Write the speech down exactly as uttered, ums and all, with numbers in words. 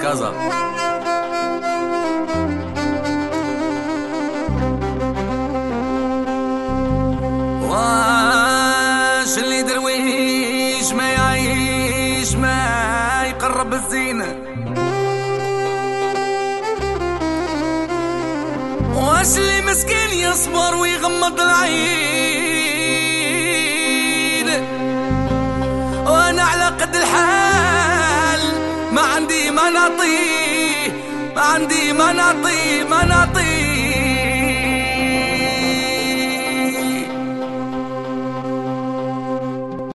كازا. واش اللي درويش ما يعيش ما يقرب الزينة، واش اللي مسكين يصبر ويغمض العين، وانا على قد الحال ما عندي ما نعطيه، ما عندي ما نعطيه ما نعطيه